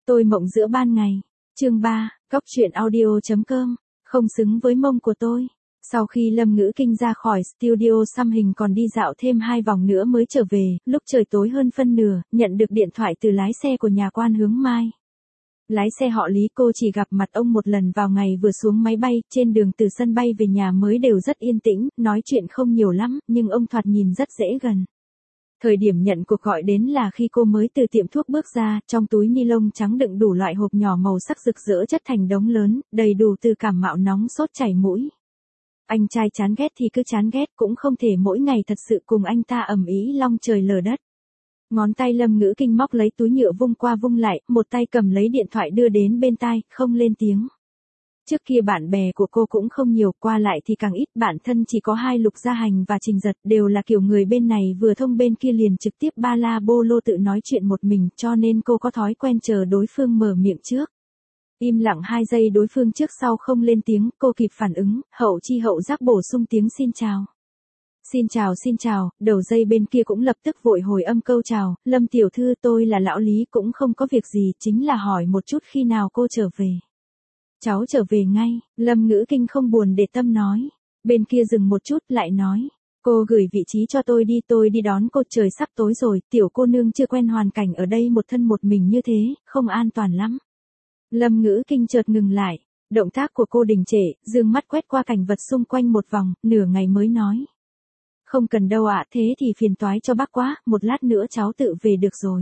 Tôi mộng giữa ban ngày. Chương 3, Cóc truyện audio.com, không xứng với mông của tôi. Sau khi Lâm Ngữ Kinh ra khỏi studio xăm hình còn đi dạo thêm 2 vòng nữa mới trở về, lúc trời tối hơn phân nửa, nhận được điện thoại từ lái xe của nhà quan Hướng Mai. Lái xe họ Lý, cô chỉ gặp mặt ông một lần vào ngày vừa xuống máy bay, trên đường từ sân bay về nhà mới đều rất yên tĩnh, nói chuyện không nhiều lắm, nhưng ông thoạt nhìn rất dễ gần. Thời điểm nhận cuộc gọi đến là khi cô mới từ tiệm thuốc bước ra, trong túi ni lông trắng đựng đủ loại hộp nhỏ màu sắc rực rỡ chất thành đống lớn, đầy đủ từ cảm mạo nóng sốt chảy mũi. Anh trai chán ghét thì cứ chán ghét, cũng không thể mỗi ngày thật sự cùng anh ta ầm ĩ long trời lở đất. Ngón tay Lâm Ngữ Kinh móc lấy túi nhựa vung qua vung lại, một tay cầm lấy điện thoại đưa đến bên tai, không lên tiếng. Trước kia bạn bè của cô cũng không nhiều, qua lại thì càng ít, bạn thân chỉ có 2 Lục Gia Hành và Trình Giật, đều là kiểu người bên này vừa thông bên kia liền trực tiếp ba la bô lô tự nói chuyện một mình, cho nên cô có thói quen chờ đối phương mở miệng trước. Im lặng 2 giây đối phương trước sau không lên tiếng, cô kịp phản ứng, hậu chi hậu giác bổ sung tiếng xin chào. Xin chào, đầu dây bên kia cũng lập tức vội hồi âm câu chào, Lâm tiểu thư, tôi là lão Lý, cũng không có việc gì, chính là hỏi một chút khi nào cô trở về. Cháu trở về ngay, Lâm Ngữ Kinh không buồn để tâm nói. Bên kia dừng một chút lại nói, cô gửi vị trí cho tôi đi đón cô, trời sắp tối rồi, tiểu cô nương chưa quen hoàn cảnh ở đây một thân một mình như thế, không an toàn lắm. Lâm Ngữ Kinh chợt ngừng lại, động tác của cô đình trệ, dương mắt quét qua cảnh vật xung quanh một vòng, nửa ngày mới nói. Không cần đâu ạ, thế thì phiền toái cho bác quá, một lát nữa cháu tự về được rồi.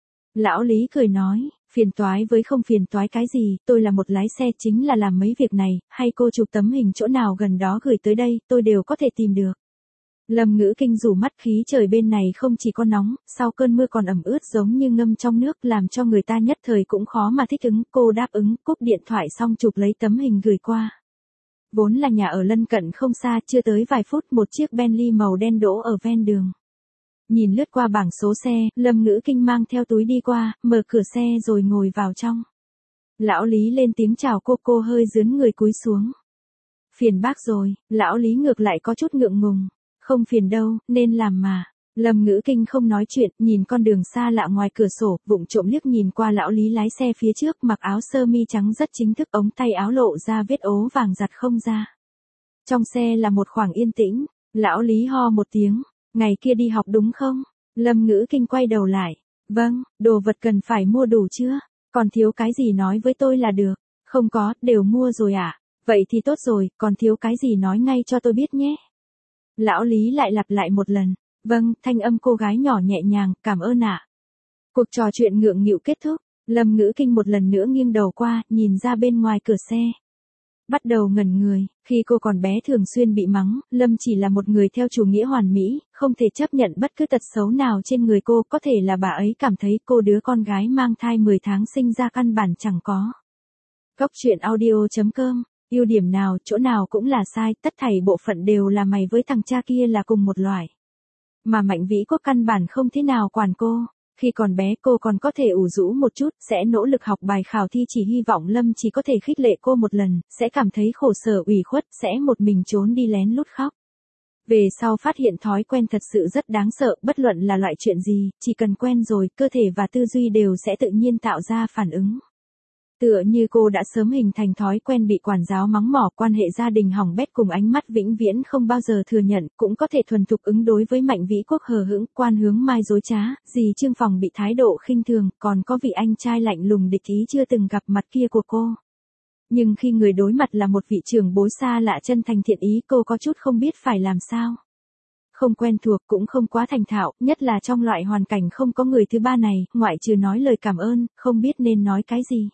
Lão Lý cười nói, phiền toái với không phiền toái cái gì, tôi là một lái xe chính là làm mấy việc này, hay cô chụp tấm hình chỗ nào gần đó gửi tới đây, tôi đều có thể tìm được. Lâm Ngữ Kinh rủ mắt, khí trời bên này không chỉ có nóng, sau cơn mưa còn ẩm ướt giống như ngâm trong nước, làm cho người ta nhất thời cũng khó mà thích ứng, cô đáp ứng, cúp điện thoại xong chụp lấy tấm hình gửi qua. Vốn là nhà ở lân cận không xa, chưa tới vài phút một chiếc Bentley màu đen đỗ ở ven đường. Nhìn lướt qua bảng số xe, Lâm Ngữ Kinh mang theo túi đi qua, mở cửa xe rồi ngồi vào trong. Lão Lý lên tiếng chào cô hơi dướn người cúi xuống. Phiền bác rồi, lão Lý ngược lại có chút ngượng ngùng. Không phiền đâu, nên làm mà. Lâm Ngữ Kinh không nói chuyện, nhìn con đường xa lạ ngoài cửa sổ, vụng trộm liếc nhìn qua lão Lý lái xe phía trước, mặc áo sơ mi trắng rất chính thức, ống tay áo lộ ra vết ố vàng giặt không ra. Trong xe là một khoảng yên tĩnh, lão Lý ho một tiếng, ngày kia đi học đúng không? Lâm Ngữ Kinh quay đầu lại, vâng, đồ vật cần phải mua đủ chưa? Còn thiếu cái gì nói với tôi là được. Không có, đều mua rồi ạ. Vậy thì tốt rồi, còn thiếu cái gì nói ngay cho tôi biết nhé. Lão Lý lại lặp lại một lần. Vâng, thanh âm cô gái nhỏ nhẹ nhàng, cảm ơn ạ. Cuộc trò chuyện ngượng nghịu kết thúc, Lâm Ngữ Kinh một lần nữa nghiêng đầu qua, nhìn ra bên ngoài cửa xe. Bắt đầu ngẩn người, khi cô còn bé thường xuyên bị mắng, Lâm chỉ là một người theo chủ nghĩa hoàn mỹ, không thể chấp nhận bất cứ tật xấu nào trên người cô, có thể là bà ấy cảm thấy cô đứa con gái mang thai 10 tháng sinh ra căn bản chẳng có. Cóc truyện audio.com, ưu điểm nào, chỗ nào cũng là sai, tất thảy bộ phận đều là mày với thằng cha kia là cùng một loại. Mà Mạnh Vĩ Quốc căn bản không thế nào quản cô. Khi còn bé cô còn có thể ủ rũ một chút, sẽ nỗ lực học bài khảo thi, chỉ hy vọng Lâm chỉ có thể khích lệ cô một lần, sẽ cảm thấy khổ sở ủy khuất, sẽ một mình trốn đi lén lút khóc. Về sau phát hiện thói quen thật sự rất đáng sợ, bất luận là loại chuyện gì, chỉ cần quen rồi, cơ thể và tư duy đều sẽ tự nhiên tạo ra phản ứng. Tựa như cô đã sớm hình thành thói quen bị quản giáo mắng mỏ, quan hệ gia đình hỏng bét cùng ánh mắt vĩnh viễn không bao giờ thừa nhận, cũng có thể thuần thục ứng đối với Mạnh Vĩ Quốc hờ hững, quan Hướng Mai dối trá, dì Trương Phòng bị thái độ khinh thường, còn có vị anh trai lạnh lùng địch ý chưa từng gặp mặt kia của cô. Nhưng khi người đối mặt là một vị trưởng bối xa lạ chân thành thiện ý, cô có chút không biết phải làm sao. Không quen thuộc cũng không quá thành thạo, nhất là trong loại hoàn cảnh không có người thứ ba này, ngoại trừ nói lời cảm ơn, không biết nên nói cái gì.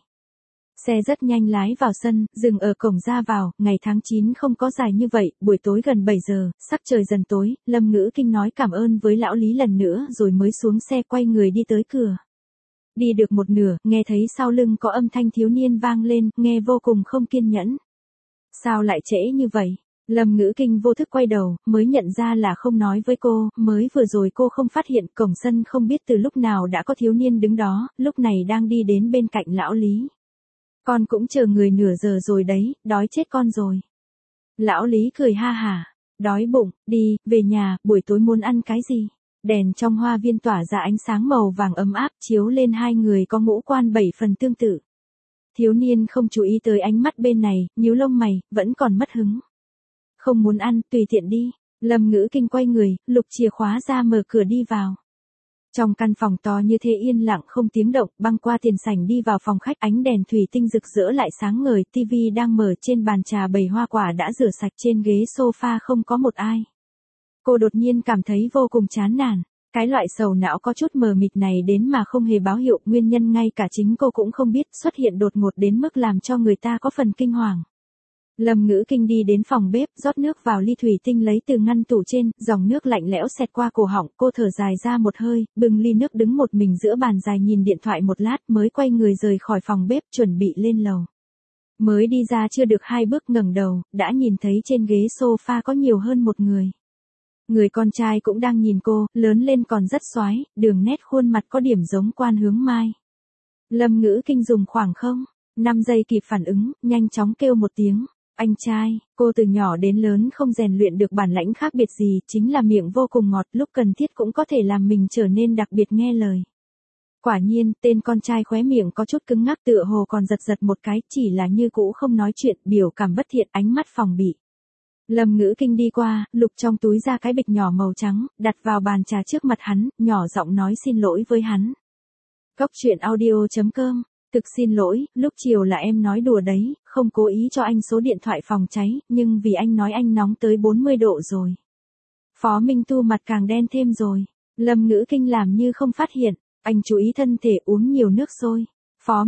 Xe rất nhanh lái vào sân, dừng ở cổng ra vào, ngày tháng 9 không có dài như vậy, buổi tối gần 7 giờ, sắc trời dần tối, Lâm Ngữ Kinh nói cảm ơn với lão Lý lần nữa rồi mới xuống xe quay người đi tới cửa. Đi được một nửa, nghe thấy sau lưng có âm thanh thiếu niên vang lên, nghe vô cùng không kiên nhẫn. Sao lại trễ như vậy? Lâm Ngữ Kinh vô thức quay đầu, mới nhận ra là không nói với cô, mới vừa rồi cô không phát hiện cổng sân không biết từ lúc nào đã có thiếu niên đứng đó, lúc này đang đi đến bên cạnh lão Lý. Con cũng chờ người nửa giờ rồi đấy, đói chết con rồi. Lão Lý cười ha hả, đói bụng, đi, về nhà, buổi tối muốn ăn cái gì? Đèn trong hoa viên tỏa ra ánh sáng màu vàng ấm áp chiếu lên hai người có ngũ quan 7 phần tương tự. Thiếu niên không chú ý tới ánh mắt bên này, nhíu lông mày, vẫn còn mất hứng. Không muốn ăn, tùy tiện đi. Lâm Ngữ Kinh quay người, lục chìa khóa ra mở cửa đi vào. Trong căn phòng to như thế yên lặng không tiếng động, băng qua tiền sảnh đi vào phòng khách, ánh đèn thủy tinh rực rỡ lại sáng ngời, tivi đang mở, trên bàn trà bày hoa quả đã rửa sạch, trên ghế sofa không có một ai. Cô đột nhiên cảm thấy vô cùng chán nản. Cái loại sầu não có chút mờ mịt này đến mà không hề báo hiệu, nguyên nhân ngay cả chính cô cũng không biết, xuất hiện đột ngột đến mức làm cho người ta có phần kinh hoàng. Lâm Ngữ Kinh đi đến phòng bếp, rót nước vào ly thủy tinh lấy từ ngăn tủ trên, dòng nước lạnh lẽo xẹt qua cổ họng, cô thở dài ra một hơi, bưng ly nước đứng một mình giữa bàn dài nhìn điện thoại một lát mới quay người rời khỏi phòng bếp chuẩn bị lên lầu. Mới đi ra chưa được 2 bước ngẩng đầu, đã nhìn thấy trên ghế sofa có nhiều hơn một người. Người con trai cũng đang nhìn cô, lớn lên còn rất xoái, đường nét khuôn mặt có điểm giống Quan Hướng Mai. Lâm Ngữ Kinh dùng khoảng 5 giây kịp phản ứng, nhanh chóng kêu một tiếng. Anh trai, cô từ nhỏ đến lớn không rèn luyện được bản lãnh khác biệt gì, chính là miệng vô cùng ngọt, lúc cần thiết cũng có thể làm mình trở nên đặc biệt nghe lời. Quả nhiên, tên con trai khóe miệng có chút cứng ngắc tựa hồ còn giật giật một cái, chỉ là như cũ không nói chuyện, biểu cảm bất thiện, ánh mắt phòng bị. Lâm Ngữ Kinh đi qua, lục trong túi ra cái bịch nhỏ màu trắng, đặt vào bàn trà trước mặt hắn, nhỏ giọng nói xin lỗi với hắn. Góc truyện audio.com. Thực xin lỗi, lúc chiều là em nói đùa đấy, không cố ý cho anh số điện thoại phòng cháy, nhưng vì anh nói anh nóng tới 40 độ rồi. Phó Minh Tu mặt càng đen thêm rồi. Lâm Ngữ Kinh làm như không phát hiện, anh chú ý thân thể, uống nhiều nước sôi. Phó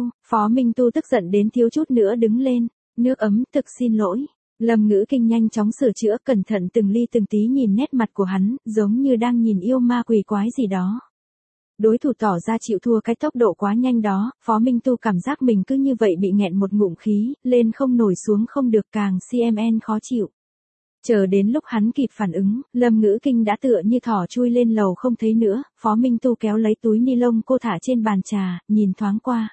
Minh Tu tức giận đến thiếu chút nữa đứng lên. Nước ấm, thực xin lỗi. Lâm Ngữ Kinh nhanh chóng sửa chữa, cẩn thận từng ly từng tí nhìn nét mặt của hắn, giống như đang nhìn yêu ma quỷ quái gì đó. Đối thủ tỏ ra chịu thua cái tốc độ quá nhanh đó, Phó Minh Tu cảm giác mình cứ như vậy bị nghẹn một ngụm khí, lên không nổi xuống không được, càng CMN khó chịu. Chờ đến lúc hắn kịp phản ứng, Lâm Ngữ Kinh đã tựa như thỏ chui lên lầu không thấy nữa, Phó Minh Tu kéo lấy túi ni lông cô thả trên bàn trà, nhìn thoáng qua.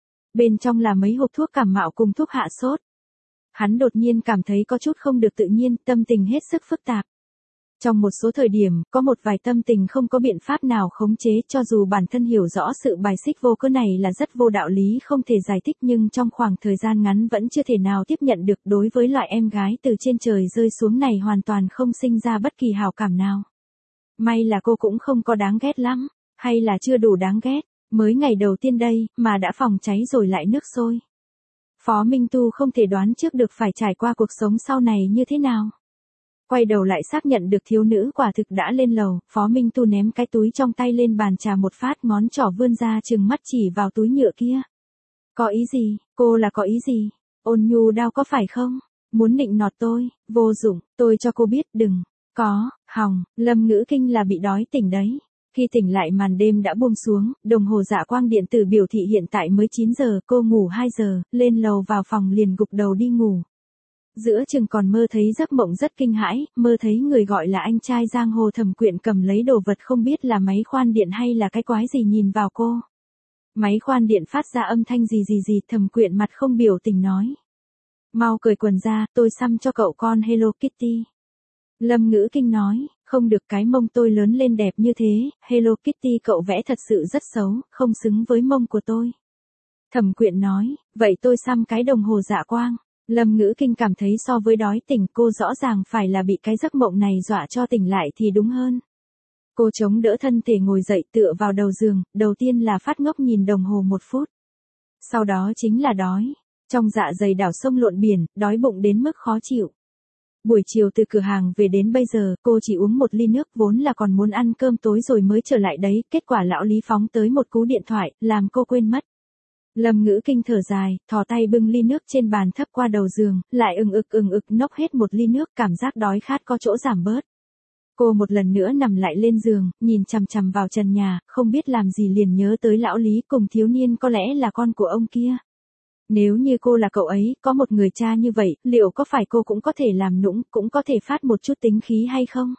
Bên trong là mấy hộp thuốc cảm mạo cùng thuốc hạ sốt. Hắn đột nhiên cảm thấy có chút không được tự nhiên, tâm tình hết sức phức tạp. Trong một số thời điểm, có một vài tâm tình không có biện pháp nào khống chế, cho dù bản thân hiểu rõ sự bài xích vô cớ này là rất vô đạo lý không thể giải thích, nhưng trong khoảng thời gian ngắn vẫn chưa thể nào tiếp nhận được. Đối với loại em gái từ trên trời rơi xuống này hoàn toàn không sinh ra bất kỳ hảo cảm nào. May là cô cũng không có đáng ghét lắm, hay là chưa đủ đáng ghét, mới ngày đầu tiên đây, mà đã phòng cháy rồi lại nước sôi. Phó Minh Tu không thể đoán trước được phải trải qua cuộc sống sau này như thế nào. Quay đầu lại xác nhận được thiếu nữ quả thực đã lên lầu, Phó Minh Tu ném cái túi trong tay lên bàn trà một phát, ngón trỏ vươn ra trừng mắt chỉ vào túi nhựa kia. Có ý gì, cô là có ý gì? Ôn nhu đau có phải không? Muốn nịnh nọt tôi, vô dụng, tôi cho cô biết đừng, có, hỏng, Lâm Ngữ Kinh là bị đói tỉnh đấy. Khi tỉnh lại màn đêm đã buông xuống, đồng hồ dạ quang điện tử biểu thị hiện tại mới 9 giờ, cô ngủ 2 giờ, lên lầu vào phòng liền gục đầu đi ngủ. Giữa chừng còn mơ thấy giấc mộng rất kinh hãi, mơ thấy người gọi là anh trai giang hồ Thẩm Quyện cầm lấy đồ vật không biết là máy khoan điện hay là cái quái gì nhìn vào cô. Máy khoan điện phát ra âm thanh gì, Thẩm Quyện mặt không biểu tình nói. Mau cởi quần ra, tôi xăm cho cậu con Hello Kitty. Lâm Ngữ Kinh nói, không được, cái mông tôi lớn lên đẹp như thế, Hello Kitty cậu vẽ thật sự rất xấu, không xứng với mông của tôi. Thẩm Quyện nói, vậy tôi xăm cái đồng hồ dạ quang. Lâm Ngữ Kinh cảm thấy so với đói tỉnh cô rõ ràng phải là bị cái giấc mộng này dọa cho tỉnh lại thì đúng hơn. Cô chống đỡ thân thể ngồi dậy tựa vào đầu giường, đầu tiên là phát ngốc nhìn đồng hồ 1 phút. Sau đó chính là đói. Trong dạ dày đảo sông lộn biển, đói bụng đến mức khó chịu. Buổi chiều từ cửa hàng về đến bây giờ, cô chỉ uống 1 ly nước, vốn là còn muốn ăn cơm tối rồi mới trở lại đấy, kết quả lão Lý phóng tới một cú điện thoại, làm cô quên mất. Lâm Ngữ Kinh thở dài, thò tay bưng ly nước trên bàn thấp qua đầu giường, lại ừng ực nốc hết 1 ly nước, cảm giác đói khát có chỗ giảm bớt. Cô một lần nữa nằm lại lên giường, nhìn chằm chằm vào trần nhà, không biết làm gì liền nhớ tới lão Lý cùng thiếu niên có lẽ là con của ông kia. Nếu như cô là cậu ấy, có một người cha như vậy, liệu có phải cô cũng có thể làm nũng, cũng có thể phát một chút tính khí hay không?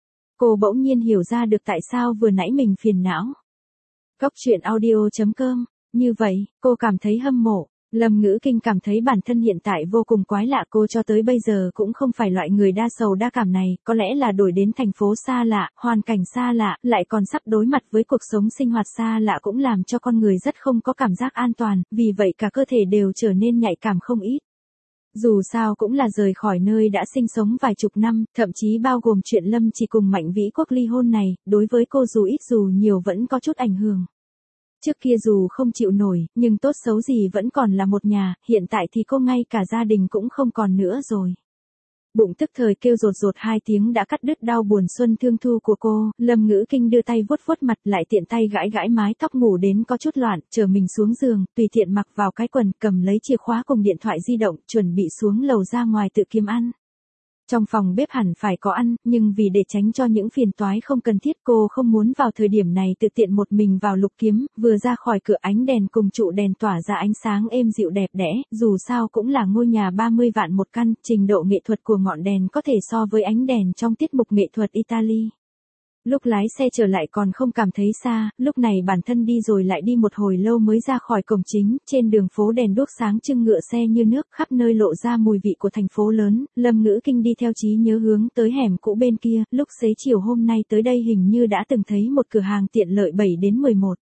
Cô bỗng nhiên hiểu ra được tại sao vừa nãy mình phiền não. Góc truyện audio.com. Như vậy, cô cảm thấy hâm mộ. Lâm Ngữ Kinh cảm thấy bản thân hiện tại vô cùng quái lạ, cô cho tới bây giờ cũng không phải loại người đa sầu đa cảm này, có lẽ là đổi đến thành phố xa lạ, hoàn cảnh xa lạ, lại còn sắp đối mặt với cuộc sống sinh hoạt xa lạ cũng làm cho con người rất không có cảm giác an toàn, vì vậy cả cơ thể đều trở nên nhạy cảm không ít. Dù sao cũng là rời khỏi nơi đã sinh sống vài chục năm, thậm chí bao gồm chuyện Lâm Chỉ cùng Mạnh Vĩ Quốc ly hôn này, đối với cô dù ít dù nhiều vẫn có chút ảnh hưởng. Trước kia dù không chịu nổi, nhưng tốt xấu gì vẫn còn là một nhà, hiện tại thì cô ngay cả gia đình cũng không còn nữa rồi. Bụng tức thời kêu rột rột 2 tiếng đã cắt đứt đau buồn xuân thương thu của cô, Lâm Ngữ Kinh đưa tay vuốt vuốt mặt lại tiện tay gãi gãi mái tóc ngủ đến có chút loạn, chờ mình xuống giường, tùy tiện mặc vào cái quần, cầm lấy chìa khóa cùng điện thoại di động, chuẩn bị xuống lầu ra ngoài tự kiếm ăn. Trong phòng bếp hẳn phải có ăn, nhưng vì để tránh cho những phiền toái không cần thiết cô không muốn vào thời điểm này tự tiện một mình vào lục kiếm, vừa ra khỏi cửa ánh đèn cùng trụ đèn tỏa ra ánh sáng êm dịu đẹp đẽ, dù sao cũng là ngôi nhà 30 vạn một căn, trình độ nghệ thuật của ngọn đèn có thể so với ánh đèn trong tiết mục nghệ thuật Italy. Lúc lái xe trở lại còn không cảm thấy xa, lúc này bản thân đi rồi lại đi một hồi lâu mới ra khỏi cổng chính, trên đường phố đèn đuốc sáng trưng ngựa xe như nước, khắp nơi lộ ra mùi vị của thành phố lớn, Lâm Ngữ Kinh đi theo trí nhớ hướng tới hẻm cũ bên kia, lúc xế chiều hôm nay tới đây hình như đã từng thấy một cửa hàng tiện lợi 7 đến 11.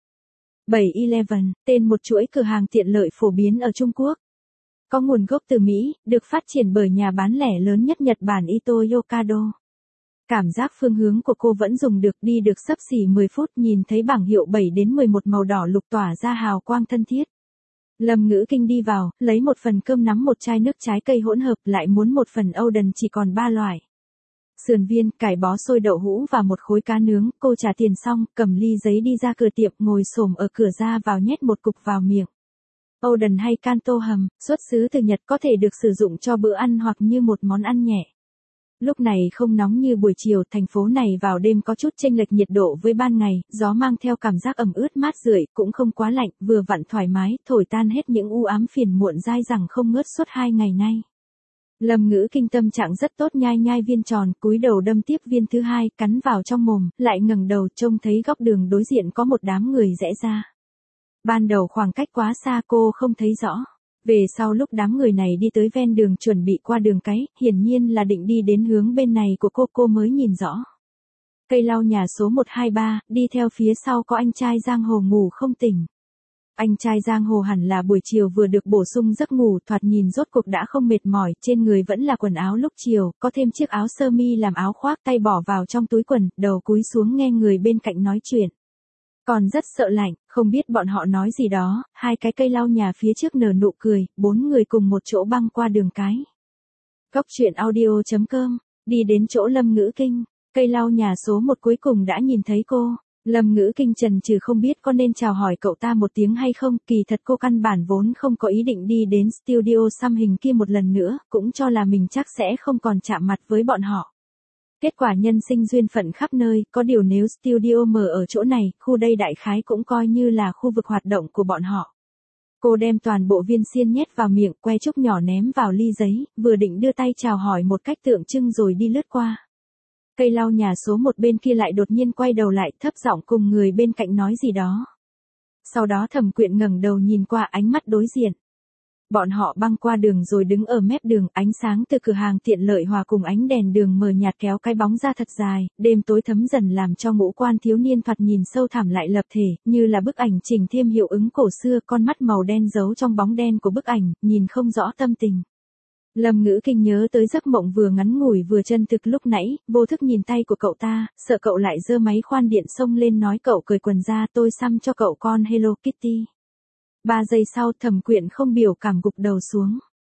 7-Eleven, tên một chuỗi cửa hàng tiện lợi phổ biến ở Trung Quốc. Có nguồn gốc từ Mỹ, được phát triển bởi nhà bán lẻ lớn nhất Nhật Bản Ito Yokado. Cảm giác phương hướng của cô vẫn dùng được, đi được xấp xỉ 10 phút nhìn thấy bảng hiệu 7 đến 11 màu đỏ lục tỏa ra hào quang thân thiết. Lâm Ngữ Kinh đi vào, lấy một phần cơm nắm một chai nước trái cây hỗn hợp, lại muốn một phần Oden chỉ còn 3 loại. Sườn viên, cải bó xôi đậu hũ và một khối cá nướng, cô trả tiền xong, cầm ly giấy đi ra cửa tiệm, ngồi xổm ở cửa ra vào nhét một cục vào miệng. Oden hay Kanto hầm, xuất xứ từ Nhật, có thể được sử dụng cho bữa ăn hoặc như một món ăn nhẹ. Lúc này không nóng như buổi chiều, thành phố này vào đêm có chút chênh lệch nhiệt độ với ban ngày, gió mang theo cảm giác ẩm ướt mát rượi, cũng không quá lạnh, vừa vặn thoải mái, thổi tan hết những u ám phiền muộn dai dẳng không ngớt suốt 2 ngày nay. Lâm Ngữ Kinh tâm trạng rất tốt, nhai nhai viên tròn, cúi đầu đâm tiếp viên thứ 2, cắn vào trong mồm, lại ngẩng đầu trông thấy góc đường đối diện có một đám người rẽ ra. Ban đầu khoảng cách quá xa cô không thấy rõ. Về sau lúc đám người này đi tới ven đường chuẩn bị qua đường cái, hiển nhiên là định đi đến hướng bên này của cô mới nhìn rõ. Cây lau nhà số 123, đi theo phía sau có anh trai giang hồ ngủ không tỉnh. Anh trai giang hồ hẳn là buổi chiều vừa được bổ sung giấc ngủ, thoạt nhìn rốt cuộc đã không mệt mỏi, trên người vẫn là quần áo lúc chiều, có thêm chiếc áo sơ mi làm áo khoác, tay bỏ vào trong túi quần, đầu cúi xuống nghe người bên cạnh nói chuyện. Còn rất sợ lạnh, không biết bọn họ nói gì đó, 2 cái cây lau nhà phía trước nở nụ cười, 4 người cùng một chỗ băng qua đường cái. Góc truyện audio.com, đi đến chỗ Lâm Ngữ Kinh, cây lau nhà số 1 cuối cùng đã nhìn thấy cô. Lâm Ngữ Kinh chần chừ không biết có nên chào hỏi cậu ta một tiếng hay không, kỳ thật cô căn bản vốn không có ý định đi đến studio xăm hình kia một lần nữa, cũng cho là mình chắc sẽ không còn chạm mặt với bọn họ. Kết quả nhân sinh duyên phận khắp nơi, có điều nếu studio mở ở chỗ này, khu đây đại khái cũng coi như là khu vực hoạt động của bọn họ. Cô đem toàn bộ viên xiên nhét vào miệng, que trúc nhỏ ném vào ly giấy, vừa định đưa tay chào hỏi một cách tượng trưng rồi đi lướt qua. Cây lau nhà số 1 bên kia lại đột nhiên quay đầu lại, thấp giọng cùng người bên cạnh nói gì đó. Sau đó Thẩm Quyện ngẩng đầu nhìn qua, ánh mắt đối diện. Bọn họ băng qua đường rồi đứng ở mép đường, ánh sáng từ cửa hàng tiện lợi hòa cùng ánh đèn đường mờ nhạt kéo cái bóng ra thật dài, đêm tối thấm dần làm cho ngũ quan thiếu niên thoạt nhìn sâu thẳm lại lập thể, như là bức ảnh chỉnh thêm hiệu ứng cổ xưa, con mắt màu đen giấu trong bóng đen của bức ảnh, nhìn không rõ tâm tình. Lâm Ngữ Kinh nhớ tới giấc mộng vừa ngắn ngủi vừa chân thực lúc nãy, vô thức nhìn tay của cậu ta, sợ cậu lại giơ máy khoan điện xông lên nói cậu cởi quần ra, tôi xăm cho cậu con Hello Kitty. 3 giây sau Thẩm Quyện không biểu cảm gục đầu xuống.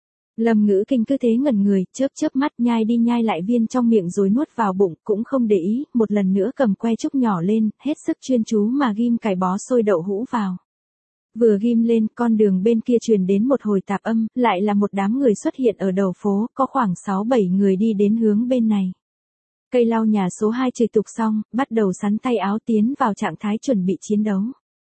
Lâm Ngữ Kinh cứ thế ngẩn người, chớp chớp mắt nhai đi nhai lại viên trong miệng rồi nuốt vào bụng, cũng không để ý, một lần nữa cầm que trúc nhỏ lên, hết sức chuyên chú mà ghim cải bó xôi đậu hũ vào. Vừa ghim lên, con đường bên kia truyền đến một hồi tạp âm, lại là một đám người xuất hiện ở đầu phố, có khoảng 6-7 người đi đến hướng bên này. Cây lau nhà số 2 trừ tục xong, bắt đầu sắn tay áo tiến vào trạng thái chuẩn bị chiến đấu.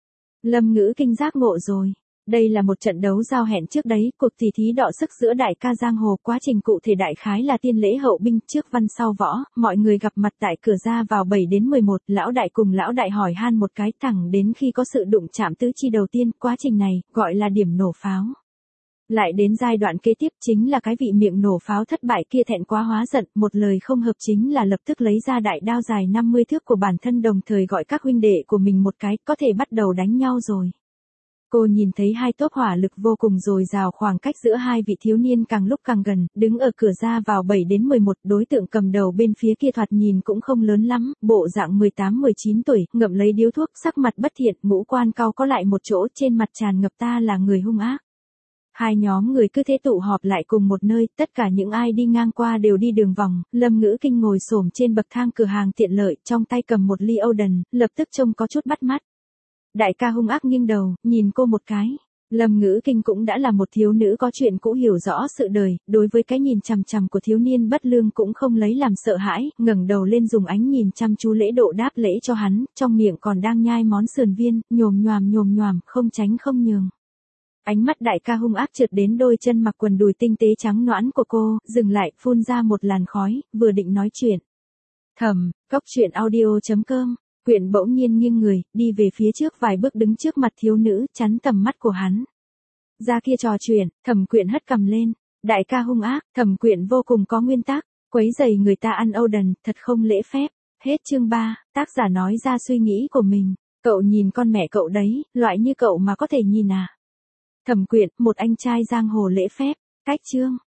Lâm Ngữ Kinh giác ngộ rồi. Đây là một trận đấu giao hẹn trước đấy, cuộc tỷ thí đọ sức giữa đại ca giang hồ, quá trình cụ thể đại khái là tiên lễ hậu binh, trước văn sau võ, mọi người gặp mặt tại cửa ra vào 7 đến 11, lão đại cùng lão đại hỏi han một cái thẳng đến khi có sự đụng chạm tứ chi đầu tiên, quá trình này, gọi là điểm nổ pháo. Lại đến giai đoạn kế tiếp chính là cái vị miệng nổ pháo thất bại kia thẹn quá hóa giận, một lời không hợp chính là lập tức lấy ra đại đao dài 50 thước của bản thân đồng thời gọi các huynh đệ của mình một cái, có thể bắt đầu đánh nhau rồi. Cô nhìn thấy hai tốp hỏa lực vô cùng dồi dào, khoảng cách giữa hai vị thiếu niên càng lúc càng gần, đứng ở cửa ra vào 7 đến 11, đối tượng cầm đầu bên phía kia thoạt nhìn cũng không lớn lắm, bộ dạng 18-19 tuổi, ngậm lấy điếu thuốc, sắc mặt bất thiện, ngũ quan cau có lại một chỗ, trên mặt tràn ngập ta là người hung ác. Hai nhóm người cứ thế tụ họp lại cùng một nơi, tất cả những ai đi ngang qua đều đi đường vòng, Lâm Ngữ Kinh ngồi xổm trên bậc thang cửa hàng tiện lợi, trong tay cầm một ly Oden, lập tức trông có chút bắt mắt. Đại ca hung ác nghiêng đầu, nhìn cô một cái. Lâm Ngữ Kinh cũng đã là một thiếu nữ có chuyện cũ, hiểu rõ sự đời, đối với cái nhìn chằm chằm của thiếu niên bất lương cũng không lấy làm sợ hãi, ngẩng đầu lên dùng ánh nhìn chăm chú lễ độ đáp lễ cho hắn, trong miệng còn đang nhai món sườn viên, nhồm nhoàm, không tránh không nhường. Ánh mắt đại ca hung ác trượt đến đôi chân mặc quần đùi tinh tế trắng nõn của cô, dừng lại, phun ra một làn khói, vừa định nói chuyện. Thầm, Cốc Truyện Audio.com. Quyện bỗng nhiên nghiêng người, đi về phía trước vài bước đứng trước mặt thiếu nữ, chắn tầm mắt của hắn. Ra kia trò chuyện, Thẩm Quyện hất cằm lên. Đại ca hung ác, Thẩm Quyện vô cùng có nguyên tắc, quấy rầy người ta ăn Oden, thật không lễ phép. Hết chương 3, tác giả nói ra suy nghĩ của mình. Cậu nhìn con mẹ cậu đấy, loại như cậu mà có thể nhìn à? Thẩm Quyện, một anh trai giang hồ lễ phép. Cách chương.